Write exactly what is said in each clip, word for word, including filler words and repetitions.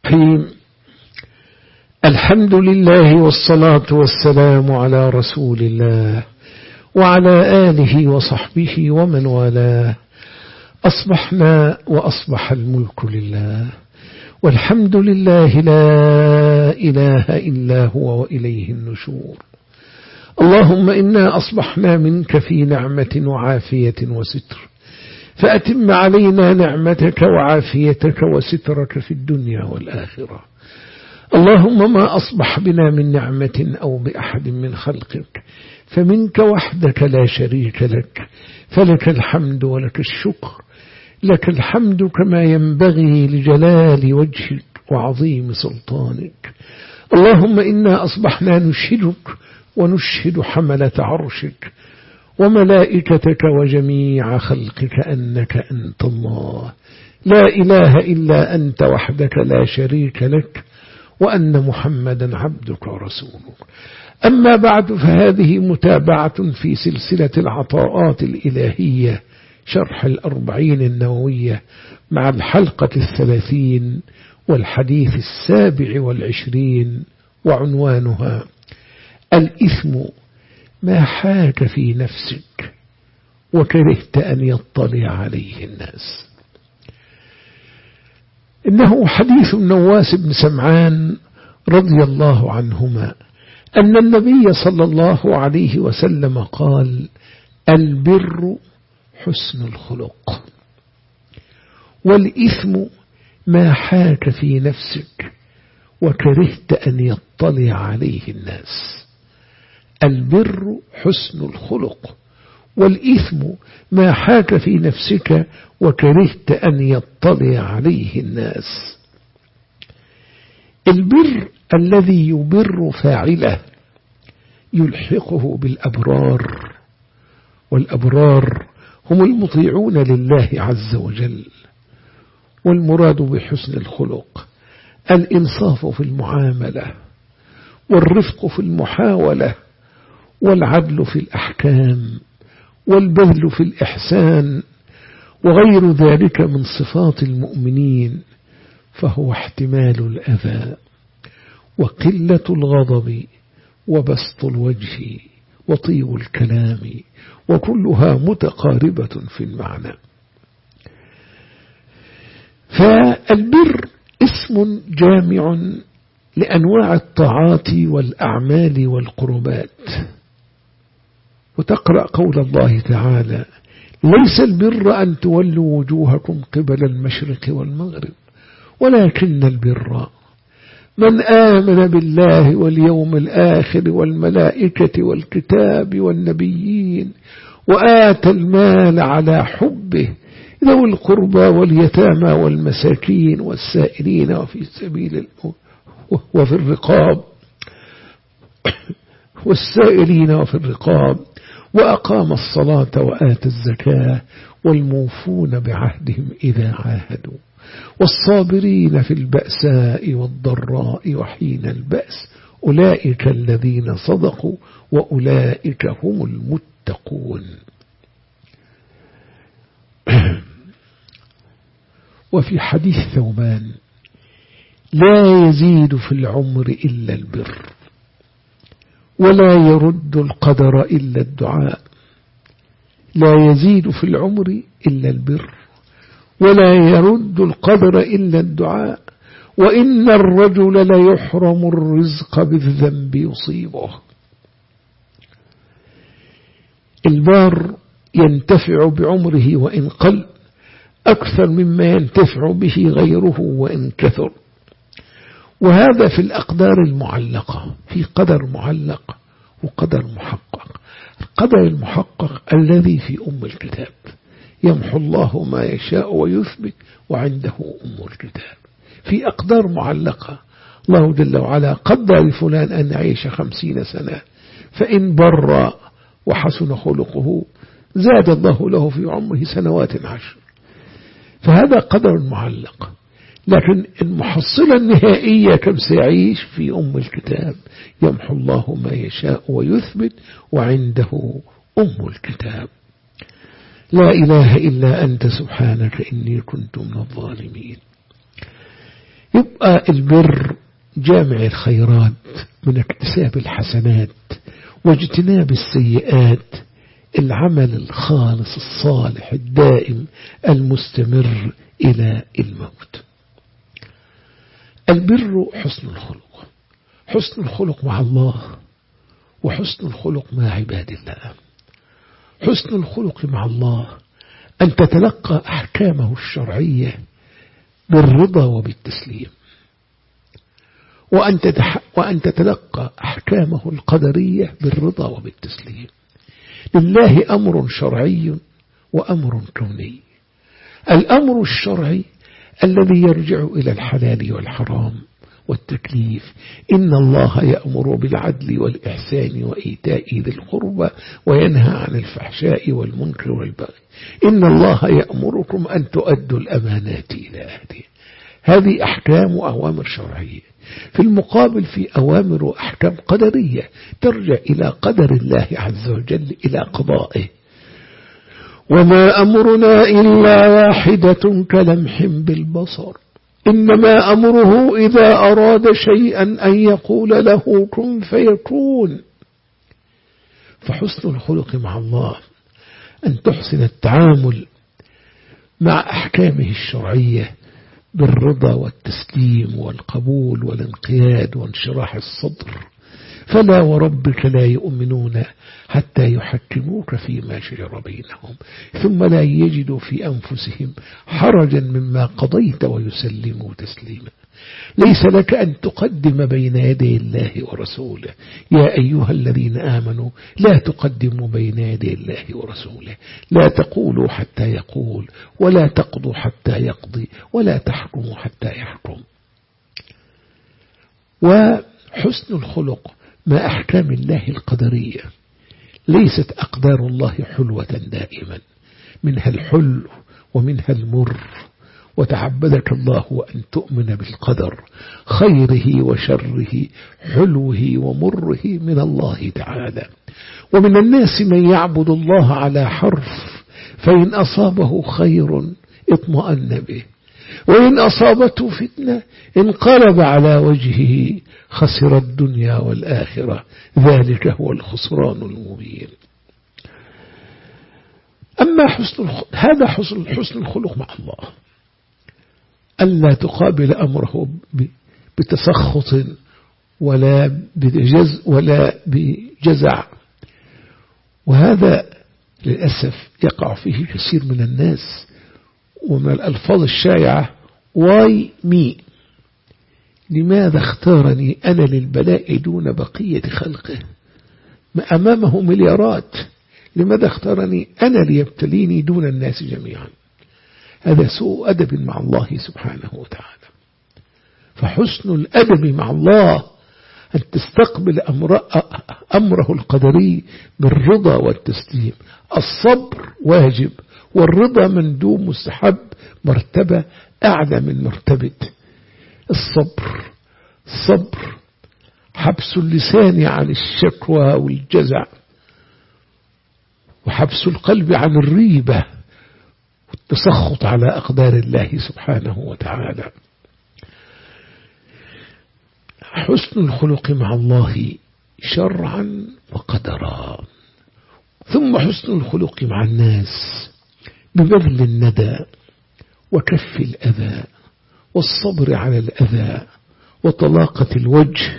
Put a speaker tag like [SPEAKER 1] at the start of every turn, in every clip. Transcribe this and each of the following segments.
[SPEAKER 1] الرحيم. الحمد لله والصلاة والسلام على رسول الله وعلى آله وصحبه ومن والاه. أصبحنا وأصبح الملك لله، والحمد لله لا إله إلا هو وإليه النشور. اللهم إنا أصبحنا منك في نعمة وعافية وستر، فأتم علينا نعمتك وعافيتك وسترك في الدنيا والآخرة. اللهم ما أصبح بنا من نعمة أو بأحد من خلقك فمنك وحدك لا شريك لك، فلك الحمد ولك الشكر. لك الحمد كما ينبغي لجلال وجهك وعظيم سلطانك. اللهم إنا أصبحنا نشهدك ونشهد حملة عرشك وملائكتك وجميع خلقك أنك أنت الله، لا إله إلا أنت وحدك لا شريك لك، وأن محمدا عبدك ورسولك. أما بعد، فهذه متابعة في سلسلة العطاءات الإلهية، شرح الأربعين النووية، مع الحلقة الثلاثين والحديث السابع والعشرين، وعنوانها الإثم ما حاك في نفسك وكرهت أن يطلع عليه الناس. إنه حديث النواس بن سمعان رضي الله عنهما أن النبي صلى الله عليه وسلم قال: البر حسن الخلق، والإثم ما حاك في نفسك وكرهت أن يطلع عليه الناس. البر حسن الخلق، والإثم ما حاك في نفسك وكرهت أن يطلع عليه الناس. البر الذي يبر فاعله يلحقه بالأبرار، والأبرار هم المطيعون لله عز وجل. والمراد بحسن الخلق الإنصاف في المعاملة، والرفق في المحاولة، والعدل في الأحكام، والبذل في الإحسان، وغير ذلك من صفات المؤمنين، فهو احتمال الأذى وقلة الغضب وبسط الوجه وطيب الكلام، وكلها متقاربة في المعنى. فالبر اسم جامع لأنواع الطاعات والأعمال والقربات. وتقرأ قول الله تعالى: ليس البر أن تولوا وجوهكم قبل المشرق والمغرب ولكن البر من آمن بالله واليوم الآخر والملائكة والكتاب والنبيين وآتى المال على حبه ذوي القربى واليتامى والمساكين والسائلين وفي سبيل وفي الرقاب والسائلين وفي الرقاب وأقام الصلاة وآتى الزكاة والموفون بعهدهم إذا عاهدوا والصابرين في البأساء والضراء وحين البأس أولئك الذين صدقوا وأولئك هم المتقون. وفي حديث ثوبان: لا يزيد في العمر إلا البر، ولا يرد القدر إلا الدعاء. لا يزيد في العمر إلا البر، ولا يرد القدر إلا الدعاء، وإن الرجل ليحرم الرزق بالذنب يصيبه. البار ينتفع بعمره وإن قل أكثر مما ينتفع به غيره وإن كثر. وهذا في الأقدار المعلقة، في قدر معلق وقدر محقق. القدر المحقق الذي في أم الكتاب، يمحو الله ما يشاء ويثبت وعنده أم الكتاب. في أقدار معلقة، الله جل وعلا قدر لفلان أن يعيش خمسين سنة، فإن بر وحسن خلقه زاد الله له في عمره سنوات عشر. فهذا قدر معلق. لكن المحصلة النهائية كم سيعيش في أم الكتاب، يمحو الله ما يشاء ويثبت وعنده أم الكتاب. لا إله إلا أنت سبحانك إني كنت من الظالمين. يبقى البر جامع الخيرات من اكتساب الحسنات واجتناب السيئات، العمل الخالص الصالح الدائم المستمر إلى الموت. البر حسن الخلق، حسن الخلق مع الله وحسن الخلق مع عباد الله. حسن الخلق مع الله أن تتلقى أحكامه الشرعية بالرضا وبالتسليم، وأن, تتح... وأن تتلقى أحكامه القدرية بالرضا وبالتسليم. لله أمر شرعي وأمر كوني. الأمر الشرعي الذي يرجع إلى الحلال والحرام والتكليف، إن الله يأمر بالعدل والإحسان وإيتاء ذي القربى وينهى عن الفحشاء والمنكر والبغي، إن الله يأمركم أن تؤدوا الأمانات إلى أهلها. هذه أحكام وأوامر شرعية. في المقابل في أوامر وأحكام قدرية ترجع إلى قدر الله عز وجل، إلى قضائه. وما أمرنا إلا واحدة كلمح بالبصر، إنما أمره إذا أراد شيئا أن يقول له كن فيكون. فحسن الخلق مع الله أن تحسن التعامل مع أحكامه الشرعية بالرضا والتسليم والقبول والانقياد وانشراح الصدر. فلا وربك لا يؤمنون حتى يحكموك فيما شجر بينهم ثم لا يجدوا في أنفسهم حرجا مما قضيت ويسلموا تسليما. ليس لك أن تقدم بين يدي الله ورسوله. يا أيها الذين آمنوا لا تقدموا بين يدي الله ورسوله، لا تقولوا حتى يقول، ولا تقضوا حتى يقضي، ولا تحكموا حتى يحكم. وحسن الخلق مع أحكام الله القدرية. ليست أقدار الله حلوة دائما، منها الحلو ومنها المر، وتعبدك الله أن تؤمن بالقدر خيره وشره، حلوه ومره من الله تعالى. ومن الناس من يعبد الله على حرف، فإن أصابه خير اطمأن به، وإن أصابته فتنة انقلب على وجهه خسر الدنيا والآخرة، ذلك هو الخسران المبين. أما حسن الخلق، هذا حسن, حسن الخلق مع الله، ألا تقابل أمره بتسخط ولا بجز ولا بجزع. وهذا للأسف يقع فيه كثير من الناس. ومن الألفاظ الشائعة واي مي، لماذا اختارني أنا للبلاء دون بقية خلقه؟ ما أمامه مليارات، لماذا اختارني أنا ليبتليني دون الناس جميعا؟ هذا سوء أدب مع الله سبحانه وتعالى. فحسن الأدب مع الله أن تستقبل أمر أمره القدري بالرضا والتسليم. الصبر واجب، والرضا مندوب مستحب، مرتبة أعلى من مرتبة الصبر. الصبر حبس اللسان عن الشكوى والجزع، وحبس القلب عن الريبة والتسخط على أقدار الله سبحانه وتعالى. حسن الخلق مع الله شرعا وقدرا. ثم حسن الخلق مع الناس ببذل الندى وكف الأذى والصبر على الأذى وطلاقة الوجه.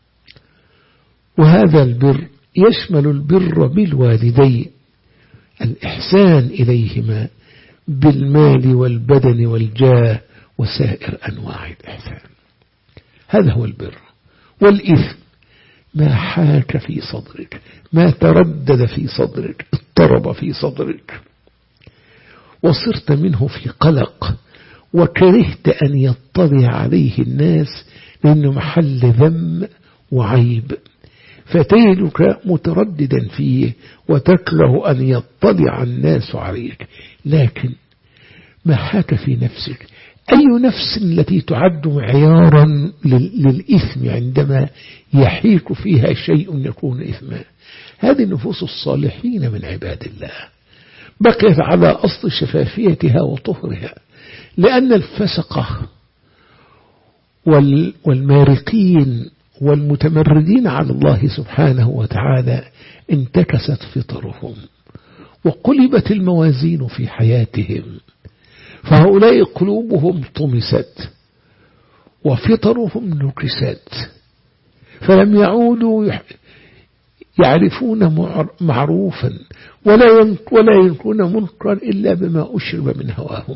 [SPEAKER 1] وهذا البر يشمل البر بالوالدين، الإحسان إليهما بالمال والبدن والجاه وسائر أنواع الإحسان. هذا هو البر. والإثم ما حاك في صدرك، ما تردد في صدرك، اضطرب في صدرك، وصرت منه في قلق، وكرهت أن يطلع عليه الناس لأنه محل ذم وعيب، فتجدك مترددا فيه وتكره أن يطلع الناس عليك. لكن ما حاك في نفسك، أي نفس التي تعد معيارا للإثم عندما يحيك فيها شيء يكون إثما؟ هذه نفوس الصالحين من عباد الله بقيت على أصل شفافيتها وطهرها، لأن الفسقة والمارقين والمتمردين على الله سبحانه وتعالى انتكست فطرهم وقلبت الموازين في حياتهم، فهؤلاء قلوبهم طمست وفطرهم نكست، فلم يعودوا يعرفون معروفا ولا ولا ينكرون منكرا إلا بما أشرب من هواهم.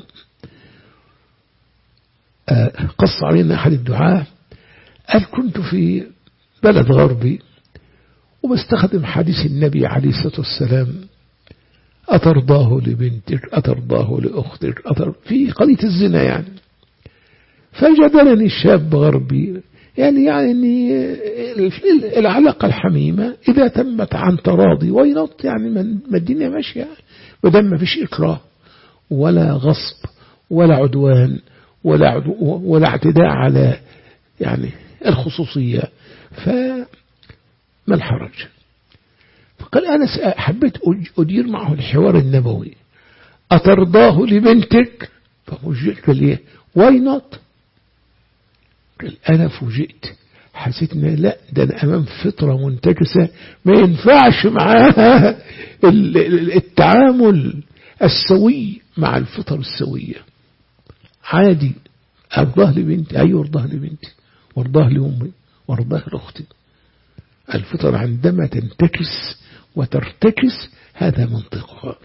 [SPEAKER 1] قص علينا أحد الدعاة قال: كنت في بلد غربي وبستخدم حديث النبي عليه الصلاة والسلام: أترضاه لبنتك، أترضاه لأختك، أتر... في قضية الزنا يعني. فجدلني الشاب غربي يعني يعني العلاقة الحميمة إذا تمت عن تراضي وينط، يعني ما الدنيا ماشية ودم ما فيش إكراه ولا غصب ولا عدوان ولا عدو ولا اعتداء على يعني الخصوصية، فما الحرج؟ فقال: أنا حبيت أدير معه الحوار النبوي: أترضاه لبنتك؟ ففوجئت ليه واي نوت؟ قال: أنا فوجئت، حسيت إن لا، ده أنا أمام فطرة منتكسة ما ينفعش معاها التعامل السوي مع الفطر السوية. عادي أرضاه لبنتي، أيوة أرضاه لبنتي وارضاه لأمي وارضاه لأختي. الفطر عندما تنتكس وترتكس هذا منطقها.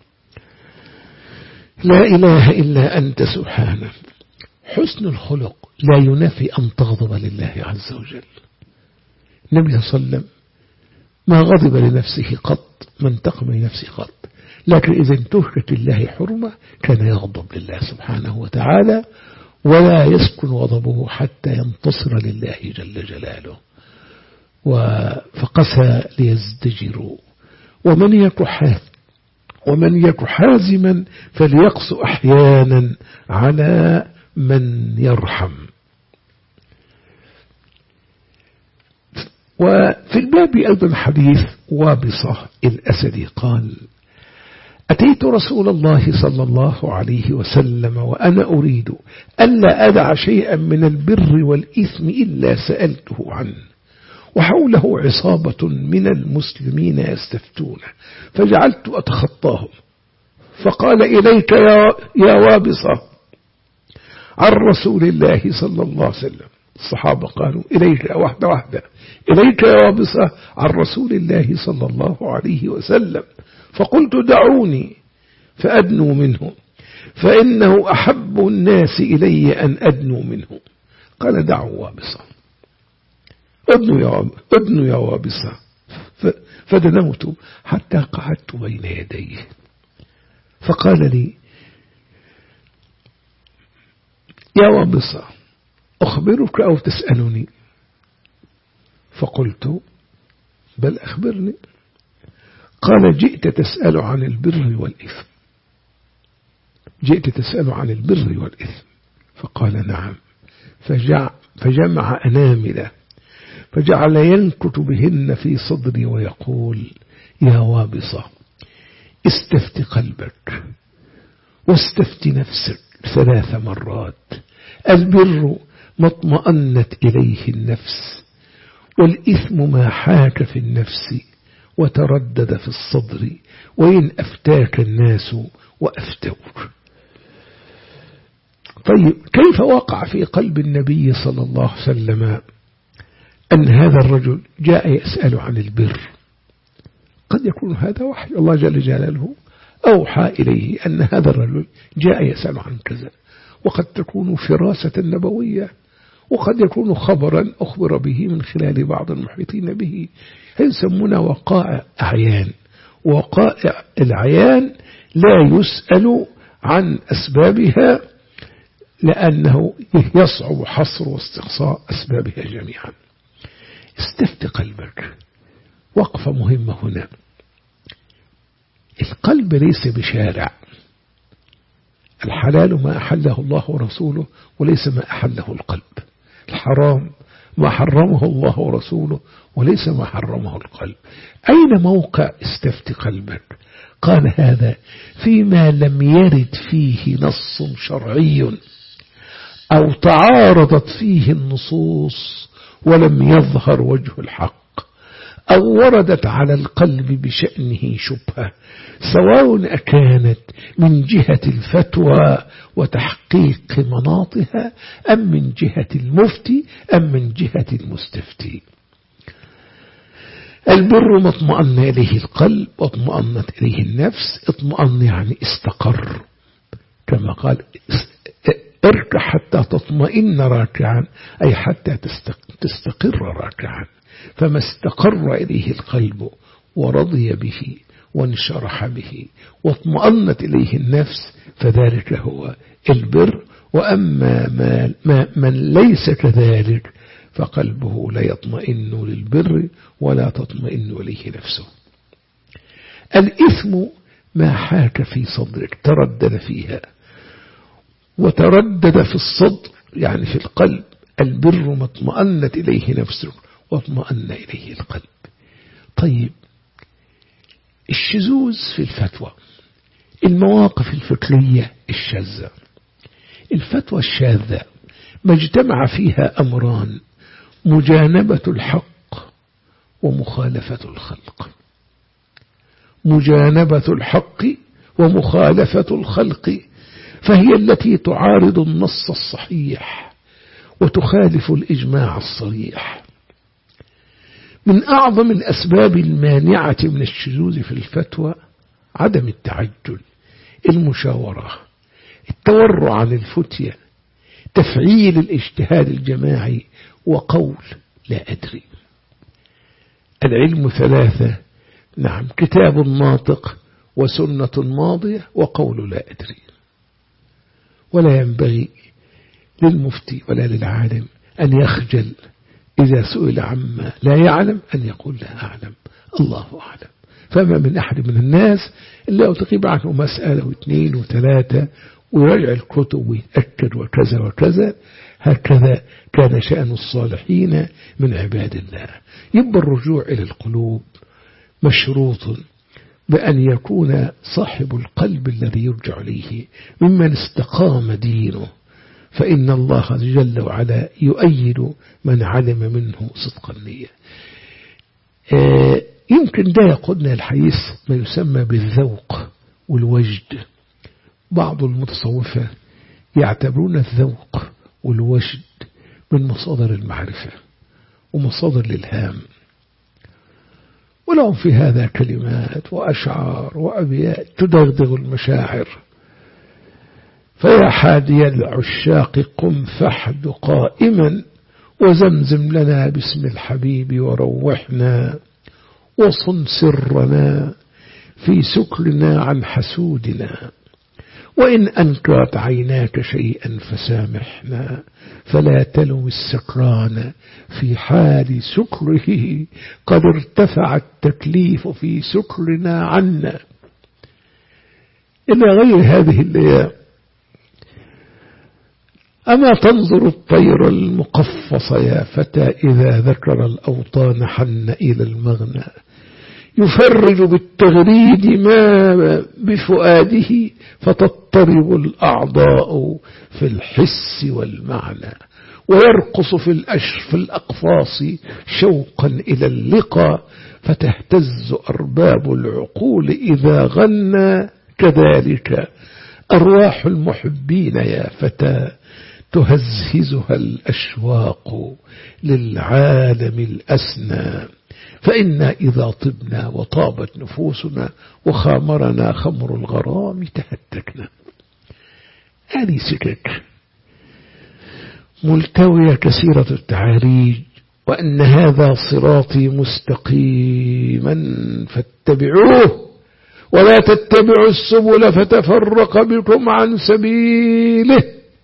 [SPEAKER 1] لا إله إلا أنت سبحانه. حسن الخلق لا ينافي أن تغضب لله عز وجل. النبي صلى الله عليه وسلم ما غضب لنفسه قط، ما انتقم لنفسه قط، لكن إذا انتهكت لله حرمة كان يغضب لله سبحانه وتعالى، ولا يسكن غضبه حتى ينتصر لله جل جلاله. فقسى ليزدجروا ومن يك ومن يك حازما فليقس أحيانا على من يرحم. وفي الباب أيضا حديث وابصة الأسدي قال: أتيت رسول الله صلى الله عليه وسلم وأنا أريد ألا أدع شيئا من البر والإثم إلا سألته عنه، وحوله عصابة من المسلمين يستفتون، فجعلت أتخطاهم، فقال: إليك يا, يا وابصة عن رسول الله صلى الله عليه وسلم. الصحابة قالوا: إليك واحدة واحدة، إليك يا وابصة عن رسول الله صلى الله عليه وسلم. فقلت: دعوني فأدنوا منه، فإنه أحب الناس إلي أن أدنوا منه. قال: دعوا وابصة، أدنوا يا وابصة. فدنوت حتى قعدت بين يديه، فقال لي: يا وابصة أخبرك أو تسألني؟ فقلت: بل أخبرني. قال: جئت تسأل عن البر والإثم، جئت تسأل عن البر والإثم. فقال: نعم. فجع فجمع أنامله فجعل ينكت بهن في صدري ويقول: يا وابصة استفت قلبك واستفت نفسك ثلاث مرات. البر ما اطمأنت إليه النفس، والإثم ما حاك في النفس وتردد في الصدر، وإن أفتاك الناس وأفتوك. طيب، كيف وقع في قلب النبي صلى الله عليه وسلم أن هذا الرجل جاء يسأل عن البر؟ قد يكون هذا وحي الله جل جلاله أوحى إليه أن هذا الرجل جاء يسأل عن كذا، وقد تكون فراسة نبوية، وقد يكون خبرا أخبر به من خلال بعض المحيطين به. يسمونها وقائع أعيان، وقائع العيان لا يسأل عن أسبابها لأنه يصعب حصر واستقصاء أسبابها جميعا. استفت قلبك، وقفة مهمة هنا. القلب ليس بشارع، الحلال ما أحله الله ورسوله وليس ما أحله القلب، الحرام ما حرمه الله ورسوله وليس ما حرمه القلب. أين موقع استفت قلبك؟ قال: هذا فيما لم يرد فيه نص شرعي أو تعارضت فيه النصوص ولم يظهر وجه الحق، أو وردت على القلب بشأنه شبهة، سواء أكانت من جهة الفتوى وتحقيق مناطها أم من جهة المفتي أم من جهة المستفتي. البر ما اطمأن إليه القلب واطمأنت إليه النفس. اطمأن يعني استقر، كما قال اركع حتى تطمئن راكعا، أي حتى تستقر راكعا. فما استقر إليه القلب ورضي به وانشرح به واطمأنت إليه النفس فذلك هو البر. وأما ما ما من ليس كذلك فقلبه لا يطمئن للبر ولا تطمئن إليه نفسه. الإثم ما حاك في صدرك، تردد فيها وتردد في الصدر يعني في القلب. البر ما اطمأنت إليه نفسك واطمأن إليه القلب. طيب، الشذوذ في الفتوى، المواقف الفكرية الشاذة. الفتوى الشاذة ما اجتمع فيها أمران: مجانبة الحق ومخالفة الخلق. مجانبة الحق ومخالفة الخلق، فهي التي تعارض النص الصحيح وتخالف الإجماع الصريح. من أعظم الأسباب المانعة من الشذوذ في الفتوى عدم التعجل، المشاورة، التورع عن الفتية، تفعيل الاجتهاد الجماعي، وقول لا أدري. العلم ثلاثة، نعم، كتاب ناطق وسنة ماضية وقول لا أدري. ولا ينبغي للمفتي ولا للعالم أن يخجل إذا سئل عما لا يعلم أن يقول لا أعلم، الله أعلم. فما من أحد من الناس إلا لو تغيب عنه مسألة واثنين وثلاثة ويرجع الكتب ويتأكد وكذا وكذا. هكذا كان شأن الصالحين من عباد الله. يبقى الرجوع إلى القلوب مشروط بأن يكون صاحب القلب الذي يرجع إليه ممن استقام دينه، فإن الله جل وعلا يؤيد من علم منه صدق النية. يمكن ده يقودنا الحديث ما يسمى بالذوق والوجد. بعض المتصوفة يعتبرون الذوق والوجد من مصادر المعرفة ومصادر الإلهام، ولهم في هذا كلمات وأشعار وأبيات تدغدغ المشاعر. فيا حادي العشاق قم فحد قائما وزمزم لنا باسم الحبيب وروحنا، وصن سرنا في سكرنا عن حسودنا، وإن أنكرت عيناك شيئا فسامحنا، فلا تلوم السكران في حال سكره، قد ارتفع التكليف في سكرنا عنا. إلى غير هذه الأيام. أما تنظر الطير المقفص يا فتى إذا ذكر الأوطان حن إلى المغنى، يفرج بالتغريد ما بفؤاده فتضطرب الأعضاء في الحس والمعنى، ويرقص في الأشف الأقفاص شوقا إلى اللقاء، فتهتز أرباب العقول إذا غنى. كذلك أرواح المحبين يا فتى تهزهزها الأشواق للعالم الأسنى، فإنا إذا طبنا وطابت نفوسنا وخامرنا خمر الغرام تهتكنا. هذه سكك ملتوية كثيرة التعاريج، وأن هذا صراطي مستقيما فاتبعوه ولا تتبعوا السبل فتفرق بكم عن سبيله،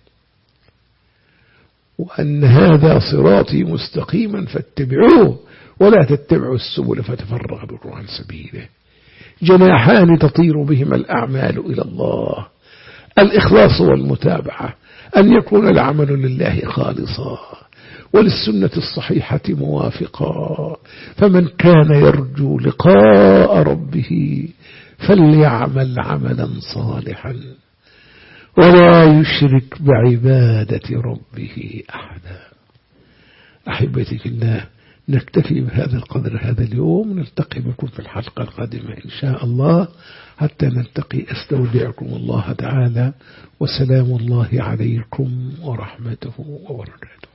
[SPEAKER 1] وأن هذا صراطي مستقيما فاتبعوه ولا تتبعوا السبل فتفرق بكم عن سبيله. جناحان تطير بهما الأعمال إلى الله: الإخلاص والمتابعة، أن يكون العمل لله خالصا وللسنة الصحيحة موافقا. فمن كان يرجو لقاء ربه فليعمل عملا صالحا ولا يشرك بعبادة ربه أحدا. أحبتي في الله، نكتفي بهذا القدر هذا اليوم، نلتقي بكم في الحلقة القادمة إن شاء الله. حتى نلتقي أستودعكم الله تعالى، وسلام الله عليكم ورحمته وبركاته.